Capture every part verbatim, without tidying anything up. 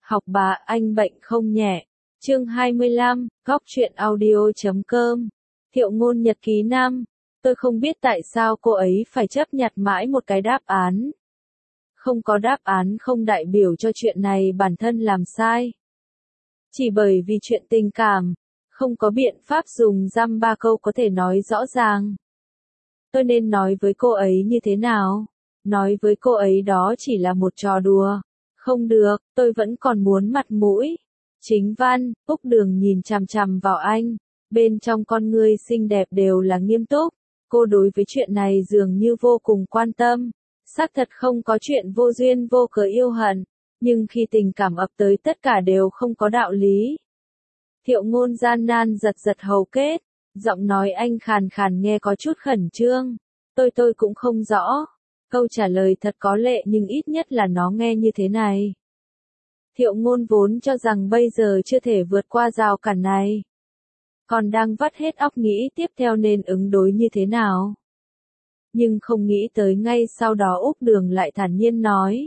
Học bà, anh bệnh không nhẹ. Chương hai mươi lăm, góc truyện audio chấm com. Thiệu Ngôn nhật ký năm. Tôi không biết tại sao cô ấy phải chấp nhặt mãi một cái đáp án. Không có đáp án không đại biểu cho chuyện này bản thân làm sai. Chỉ bởi vì chuyện tình cảm, không có biện pháp dùng dăm ba câu có thể nói rõ ràng. Tôi nên nói với cô ấy như thế nào? Nói với cô ấy đó chỉ là một trò đùa. Không được, tôi vẫn còn muốn mặt mũi. Chính văn, Úc Đường nhìn chằm chằm vào anh. Bên trong con ngươi xinh đẹp đều là nghiêm túc. Cô đối với chuyện này dường như vô cùng quan tâm. Xác thật không có chuyện vô duyên vô cớ yêu hận. Nhưng khi tình cảm ập tới tất cả đều không có đạo lý. Thiệu Ngôn gian nan giật giật hầu kết. Giọng nói anh khàn khàn nghe có chút khẩn trương. Tôi tôi cũng không rõ. Câu trả lời thật có lệ nhưng ít nhất là nó nghe như thế này. Thiệu Ngôn vốn cho rằng bây giờ chưa thể vượt qua rào cản này. Còn đang vắt hết óc nghĩ tiếp theo nên ứng đối như thế nào. Nhưng không nghĩ tới ngay sau đó Úc Đường lại thản nhiên nói.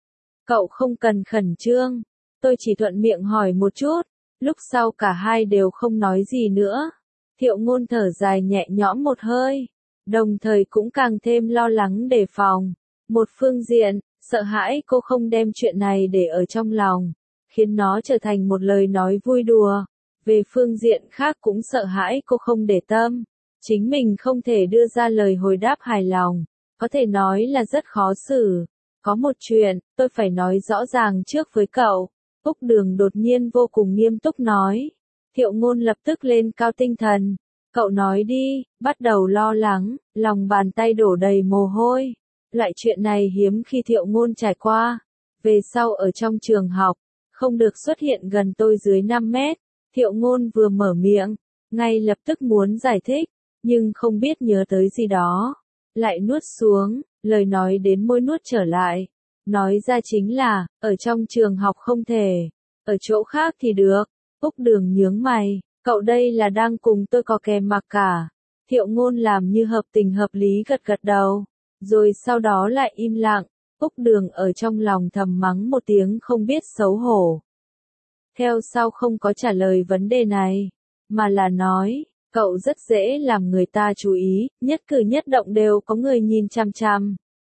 Cậu không cần khẩn trương. Tôi chỉ thuận miệng hỏi một chút. Lúc sau cả hai đều không nói gì nữa. Thiệu Ngôn thở dài nhẹ nhõm một hơi. Đồng thời cũng càng thêm lo lắng đề phòng. Một phương diện, sợ hãi cô không đem chuyện này để ở trong lòng, khiến nó trở thành một lời nói vui đùa. Về phương diện khác cũng sợ hãi cô không để tâm. Chính mình không thể đưa ra lời hồi đáp hài lòng. Có thể nói là rất khó xử. Có một chuyện, tôi phải nói rõ ràng trước với cậu. Úc Đường đột nhiên vô cùng nghiêm túc nói. Thiệu Ngôn lập tức lên cao tinh thần. Cậu nói đi, bắt đầu lo lắng, lòng bàn tay đổ đầy mồ hôi. Loại chuyện này hiếm khi Thiệu Ngôn trải qua. Về sau ở trong trường học, không được xuất hiện gần tôi dưới năm mét. Thiệu Ngôn vừa mở miệng, ngay lập tức muốn giải thích, nhưng không biết nhớ tới gì đó. Lại nuốt xuống, lời nói đến môi nuốt trở lại. Nói ra chính là, ở trong trường học không thể, ở chỗ khác thì được. Úc Đường nhướng mày. Cậu đây là đang cùng tôi có kè mặc cả. Thiệu Ngôn làm như hợp tình hợp lý gật gật đầu. Rồi sau đó lại im lặng. Úc Đường ở trong lòng thầm mắng một tiếng không biết xấu hổ. Theo sau không có trả lời vấn đề này. Mà là nói, cậu rất dễ làm người ta chú ý, nhất cử nhất động đều có người nhìn chằm chằm.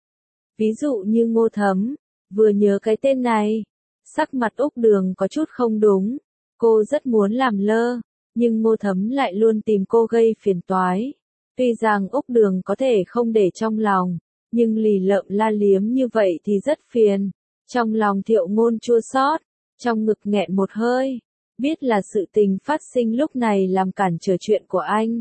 Ví dụ như Ngô Thấm. Vừa nhớ cái tên này. Sắc mặt Úc Đường có chút không đúng. Cô rất muốn làm lơ. Nhưng Ngô Thấm lại luôn tìm cô gây phiền toái. Tuy rằng Úc Đường có thể không để trong lòng, nhưng lì lợm la liếm như vậy thì rất phiền. Trong lòng Thiệu Ngôn chua xót, trong ngực nghẹn một hơi. Biết là sự tình phát sinh lúc này làm cản trở chuyện của anh.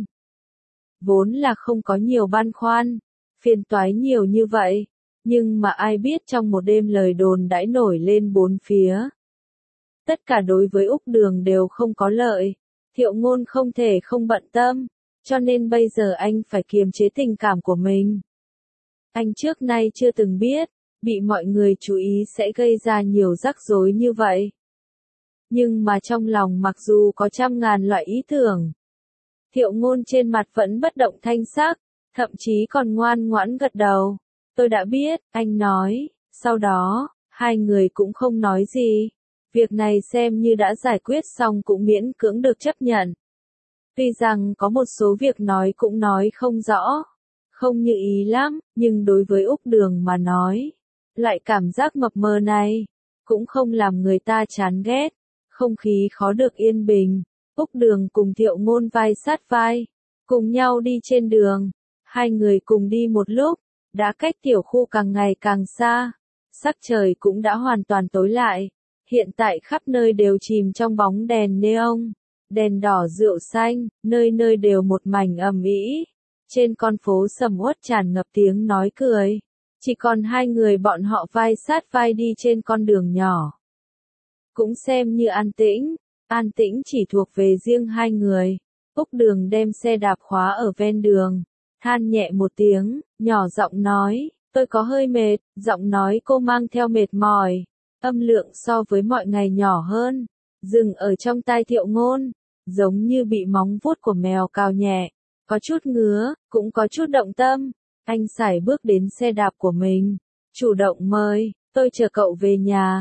Vốn là không có nhiều băn khoăn, phiền toái nhiều như vậy. Nhưng mà ai biết trong một đêm lời đồn đãi nổi lên bốn phía. Tất cả đối với Úc Đường đều không có lợi. Thiệu Ngôn không thể không bận tâm, cho nên bây giờ anh phải kiềm chế tình cảm của mình. Anh trước nay chưa từng biết, bị mọi người chú ý sẽ gây ra nhiều rắc rối như vậy. Nhưng mà trong lòng mặc dù có trăm ngàn loại ý tưởng, Thiệu Ngôn trên mặt vẫn bất động thanh sắc, thậm chí còn ngoan ngoãn gật đầu. Tôi đã biết, anh nói, sau đó, hai người cũng không nói gì. Việc này xem như đã giải quyết xong cũng miễn cưỡng được chấp nhận. Tuy rằng có một số việc nói cũng nói không rõ, không như ý lắm, nhưng đối với Úc Đường mà nói, lại cảm giác mập mờ này, cũng không làm người ta chán ghét, không khí khó được yên bình. Úc Đường cùng Thiệu Ngôn vai sát vai, cùng nhau đi trên đường, hai người cùng đi một lúc, đã cách tiểu khu càng ngày càng xa, sắc trời cũng đã hoàn toàn tối lại. Hiện tại khắp nơi đều chìm trong bóng đèn neon, đèn đỏ rượu xanh, nơi nơi đều một mảnh ầm ĩ. Trên con phố sầm uất tràn ngập tiếng nói cười. Chỉ còn hai người bọn họ vai sát vai đi trên con đường nhỏ. Cũng xem như an tĩnh, an tĩnh chỉ thuộc về riêng hai người. Úc Đường đem xe đạp khóa ở ven đường, than nhẹ một tiếng, nhỏ giọng nói, tôi có hơi mệt, giọng nói cô mang theo mệt mỏi. Âm lượng so với mọi ngày nhỏ hơn, dừng ở trong tai Thiệu Ngôn, giống như bị móng vuốt của mèo cào nhẹ, có chút ngứa, cũng có chút động tâm. Anh sải bước đến xe đạp của mình, chủ động mời, tôi chờ cậu về nhà.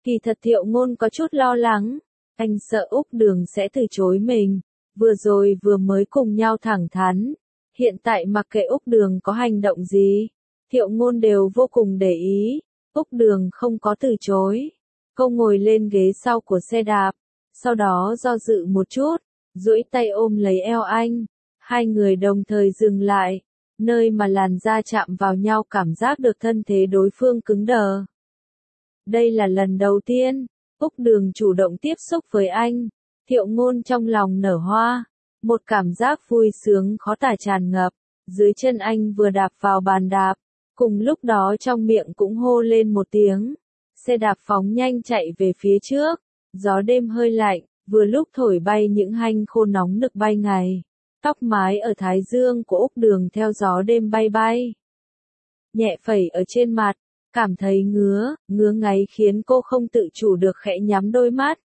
Kỳ thật Thiệu Ngôn có chút lo lắng, anh sợ Úc Đường sẽ từ chối mình, vừa rồi vừa mới cùng nhau thẳng thắn, hiện tại mặc kệ Úc Đường có hành động gì, Thiệu Ngôn đều vô cùng để ý, Úc Đường không có từ chối. Cô ngồi lên ghế sau của xe đạp, sau đó do dự một chút, duỗi tay ôm lấy eo anh, hai người đồng thời dừng lại, nơi mà làn da chạm vào nhau cảm giác được thân thế đối phương cứng đờ. Đây là lần đầu tiên, Úc Đường chủ động tiếp xúc với anh, Thiệu Ngôn trong lòng nở hoa, một cảm giác vui sướng khó tả tràn ngập, dưới chân anh vừa đạp vào bàn đạp, cùng lúc đó trong miệng cũng hô lên một tiếng. Xe đạp phóng nhanh chạy về phía trước, gió đêm hơi lạnh, vừa lúc thổi bay những hanh khô nóng nực bay ngày. Tóc mái ở thái dương của Úc Đường theo gió đêm bay bay. Nhẹ phẩy ở trên mặt, cảm thấy ngứa, ngứa ngáy khiến cô không tự chủ được khẽ nhắm đôi mắt.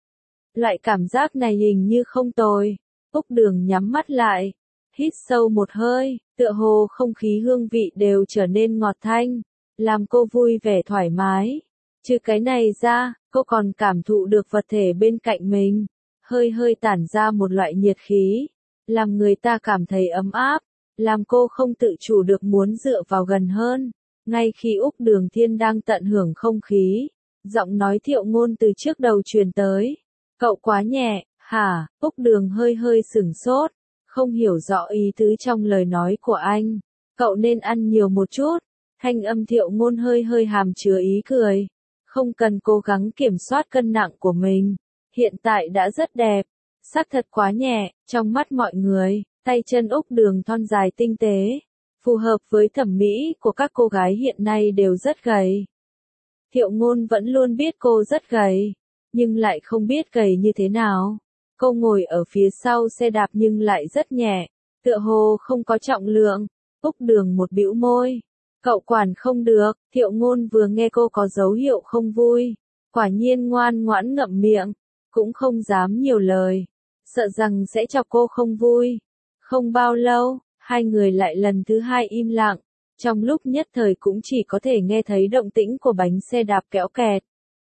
Loại cảm giác này hình như không tồi. Úc Đường nhắm mắt lại, hít sâu một hơi, tựa hồ không khí hương vị đều trở nên ngọt thanh, làm cô vui vẻ thoải mái. Trừ cái này ra, cô còn cảm thụ được vật thể bên cạnh mình, hơi hơi tản ra một loại nhiệt khí, làm người ta cảm thấy ấm áp, làm cô không tự chủ được muốn dựa vào gần hơn. Ngay khi Úc Đường Thiên đang tận hưởng không khí, giọng nói Thiệu Ngôn từ trước đầu truyền tới. Cậu quá nhẹ, hả? Úc Đường hơi hơi sửng sốt, không hiểu rõ ý tứ trong lời nói của anh. Cậu nên ăn nhiều một chút. Thanh âm Thiệu Ngôn hơi hơi hàm chứa ý cười. Không cần cố gắng kiểm soát cân nặng của mình. Hiện tại đã rất đẹp. Xác thật quá nhẹ, trong mắt mọi người, tay chân Úc Đường thon dài tinh tế, phù hợp với thẩm mỹ của các cô gái hiện nay đều rất gầy. Thiệu Ngôn vẫn luôn biết cô rất gầy, nhưng lại không biết gầy như thế nào. Cô ngồi ở phía sau xe đạp nhưng lại rất nhẹ, tựa hồ không có trọng lượng. Úc Đường một bĩu môi. Cậu quản không được. Thiệu Ngôn vừa nghe cô có dấu hiệu không vui, quả nhiên ngoan ngoãn ngậm miệng, cũng không dám nhiều lời, sợ rằng sẽ chọc cô không vui. Không bao lâu, hai người lại lần thứ hai im lặng, trong lúc nhất thời cũng chỉ có thể nghe thấy động tĩnh của bánh xe đạp kéo kẹt.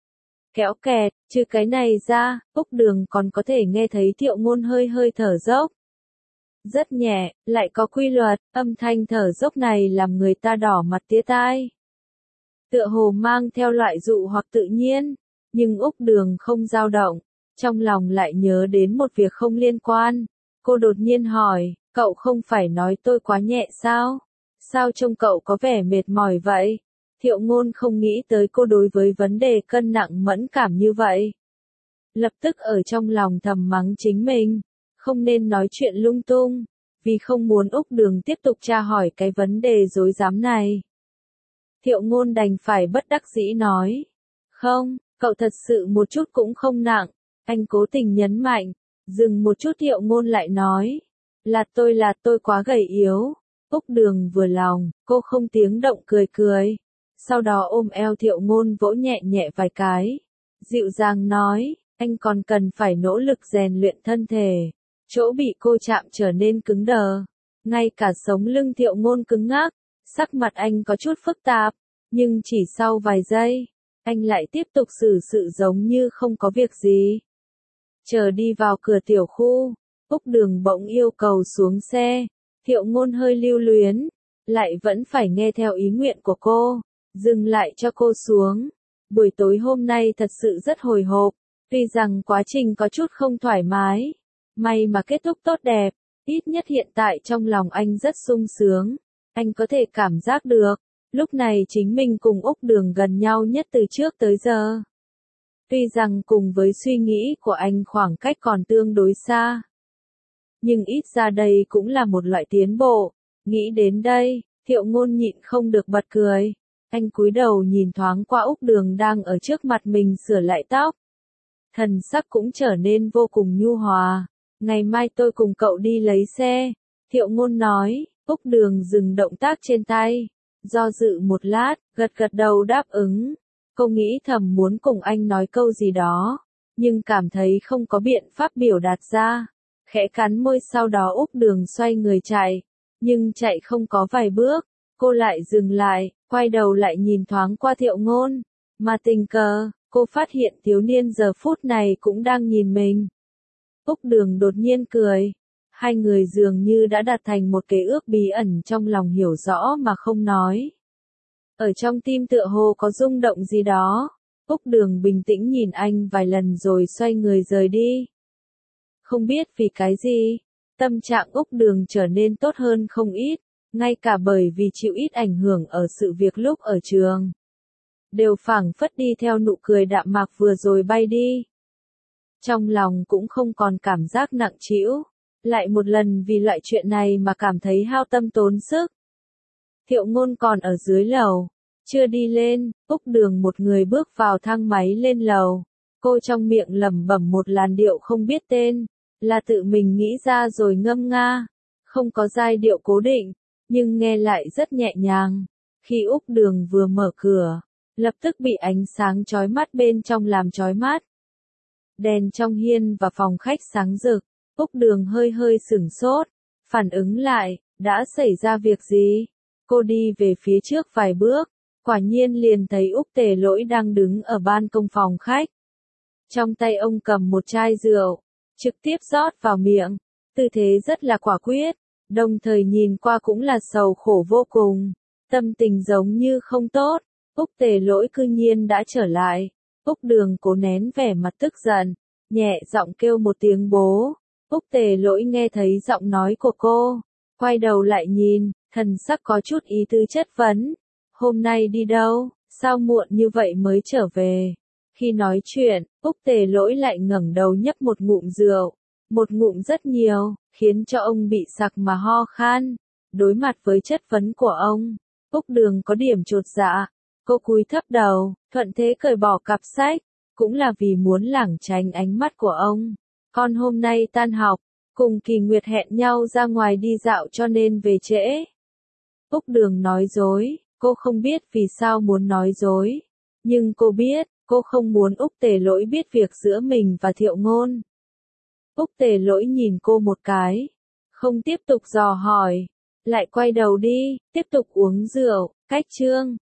Kéo kẹt, trừ cái này ra, Úc Đường còn có thể nghe thấy Thiệu Ngôn hơi hơi thở dốc. Rất nhẹ, lại có quy luật, âm thanh thở dốc này làm người ta đỏ mặt tía tai. Tựa hồ mang theo loại dụ hoặc tự nhiên, nhưng Úc Đường không dao động, trong lòng lại nhớ đến một việc không liên quan. Cô đột nhiên hỏi, cậu không phải nói tôi quá nhẹ sao? Sao trông cậu có vẻ mệt mỏi vậy? Thiệu Ngôn không nghĩ tới cô đối với vấn đề cân nặng mẫn cảm như vậy. Lập tức ở trong lòng thầm mắng chính mình, không nên nói chuyện lung tung, vì không muốn Úc Đường tiếp tục tra hỏi cái vấn đề rối rắm này. Thiệu Ngôn đành phải bất đắc dĩ nói, không, cậu thật sự một chút cũng không nặng. Anh cố tình nhấn mạnh, dừng một chút Thiệu Ngôn lại nói, là tôi là tôi quá gầy yếu. Úc Đường vừa lòng, cô không tiếng động cười cười, sau đó ôm eo Thiệu Ngôn vỗ nhẹ nhẹ vài cái, dịu dàng nói, anh còn cần phải nỗ lực rèn luyện thân thể. Chỗ bị cô chạm trở nên cứng đờ, ngay cả sống lưng Thiệu Ngôn cứng ngắc, sắc mặt anh có chút phức tạp, nhưng chỉ sau vài giây, anh lại tiếp tục xử sự giống như không có việc gì. Chờ đi vào cửa tiểu khu, Úc Đường bỗng yêu cầu xuống xe, Thiệu Ngôn hơi lưu luyến, lại vẫn phải nghe theo ý nguyện của cô, dừng lại cho cô xuống. Buổi tối hôm nay thật sự rất hồi hộp, tuy rằng quá trình có chút không thoải mái, may mà kết thúc tốt đẹp, ít nhất hiện tại trong lòng anh rất sung sướng, anh có thể cảm giác được, lúc này chính mình cùng Úc Đường gần nhau nhất từ trước tới giờ. Tuy rằng cùng với suy nghĩ của anh khoảng cách còn tương đối xa, nhưng ít ra đây cũng là một loại tiến bộ. Nghĩ đến đây, Thiệu Ngôn nhịn không được bật cười. Anh cúi đầu nhìn thoáng qua Úc Đường đang ở trước mặt mình sửa lại tóc. Thần sắc cũng trở nên vô cùng nhu hòa. Ngày mai tôi cùng cậu đi lấy xe. Thiệu Ngôn nói. Úc Đường dừng động tác trên tay, do dự một lát, gật gật đầu đáp ứng. Cô nghĩ thầm muốn cùng anh nói câu gì đó, nhưng cảm thấy không có biện pháp biểu đạt ra. Khẽ cắn môi, sau đó Úc Đường xoay người chạy, nhưng chạy không có vài bước, cô lại dừng lại, quay đầu lại nhìn thoáng qua Thiệu Ngôn, mà tình cờ, cô phát hiện thiếu niên giờ phút này cũng đang nhìn mình. Úc Đường đột nhiên cười. Hai người dường như đã đạt thành một kế ước bí ẩn trong lòng hiểu rõ mà không nói. Ở trong tim tựa hồ có rung động gì đó. Úc Đường bình tĩnh nhìn anh vài lần rồi xoay người rời đi. Không biết vì cái gì, tâm trạng Úc Đường trở nên tốt hơn không ít, ngay cả bởi vì chịu ít ảnh hưởng ở sự việc lúc ở trường. Đều phảng phất đi theo nụ cười đạm mạc vừa rồi bay đi. Trong lòng cũng không còn cảm giác nặng trĩu, lại một lần vì loại chuyện này mà cảm thấy hao tâm tốn sức. Thiệu Ngôn còn ở dưới lầu, chưa đi lên, Úc Đường một người bước vào thang máy lên lầu. Cô trong miệng lẩm bẩm một làn điệu không biết tên, là tự mình nghĩ ra rồi ngâm nga, không có giai điệu cố định, nhưng nghe lại rất nhẹ nhàng. Khi Úc Đường vừa mở cửa, lập tức bị ánh sáng chói mắt bên trong làm chói mắt. Đèn trong hiên và phòng khách sáng rực, Úc Đường hơi hơi sửng sốt, phản ứng lại, đã xảy ra việc gì? Cô đi về phía trước vài bước, quả nhiên liền thấy Úc Tề Lỗi đang đứng ở ban công phòng khách. Trong tay ông cầm một chai rượu, trực tiếp rót vào miệng, tư thế rất là quả quyết, đồng thời nhìn qua cũng là sầu khổ vô cùng, tâm tình giống như không tốt. Úc Tề Lỗi cư nhiên đã trở lại. Úc Đường cố nén vẻ mặt tức giận, nhẹ giọng kêu một tiếng bố. Úc Tề Lỗi nghe thấy giọng nói của cô, quay đầu lại nhìn, thần sắc có chút ý tứ chất vấn. Hôm nay đi đâu, sao muộn như vậy mới trở về? Khi nói chuyện, Úc Tề Lỗi lại ngẩng đầu nhấp một ngụm rượu, một ngụm rất nhiều, khiến cho ông bị sặc mà ho khan. Đối mặt với chất vấn của ông, Úc Đường có điểm chột dạ. Cô cúi thấp đầu, thuận thế cởi bỏ cặp sách, cũng là vì muốn lảng tránh ánh mắt của ông. Con hôm nay tan học, cùng Kỳ Nguyệt hẹn nhau ra ngoài đi dạo cho nên về trễ. Úc Đường nói dối, cô không biết vì sao muốn nói dối. Nhưng cô biết, cô không muốn Úc Tề Lỗi biết việc giữa mình và Thiệu Ngôn. Úc Tề Lỗi nhìn cô một cái, không tiếp tục dò hỏi, lại quay đầu đi, tiếp tục uống rượu. Cách chương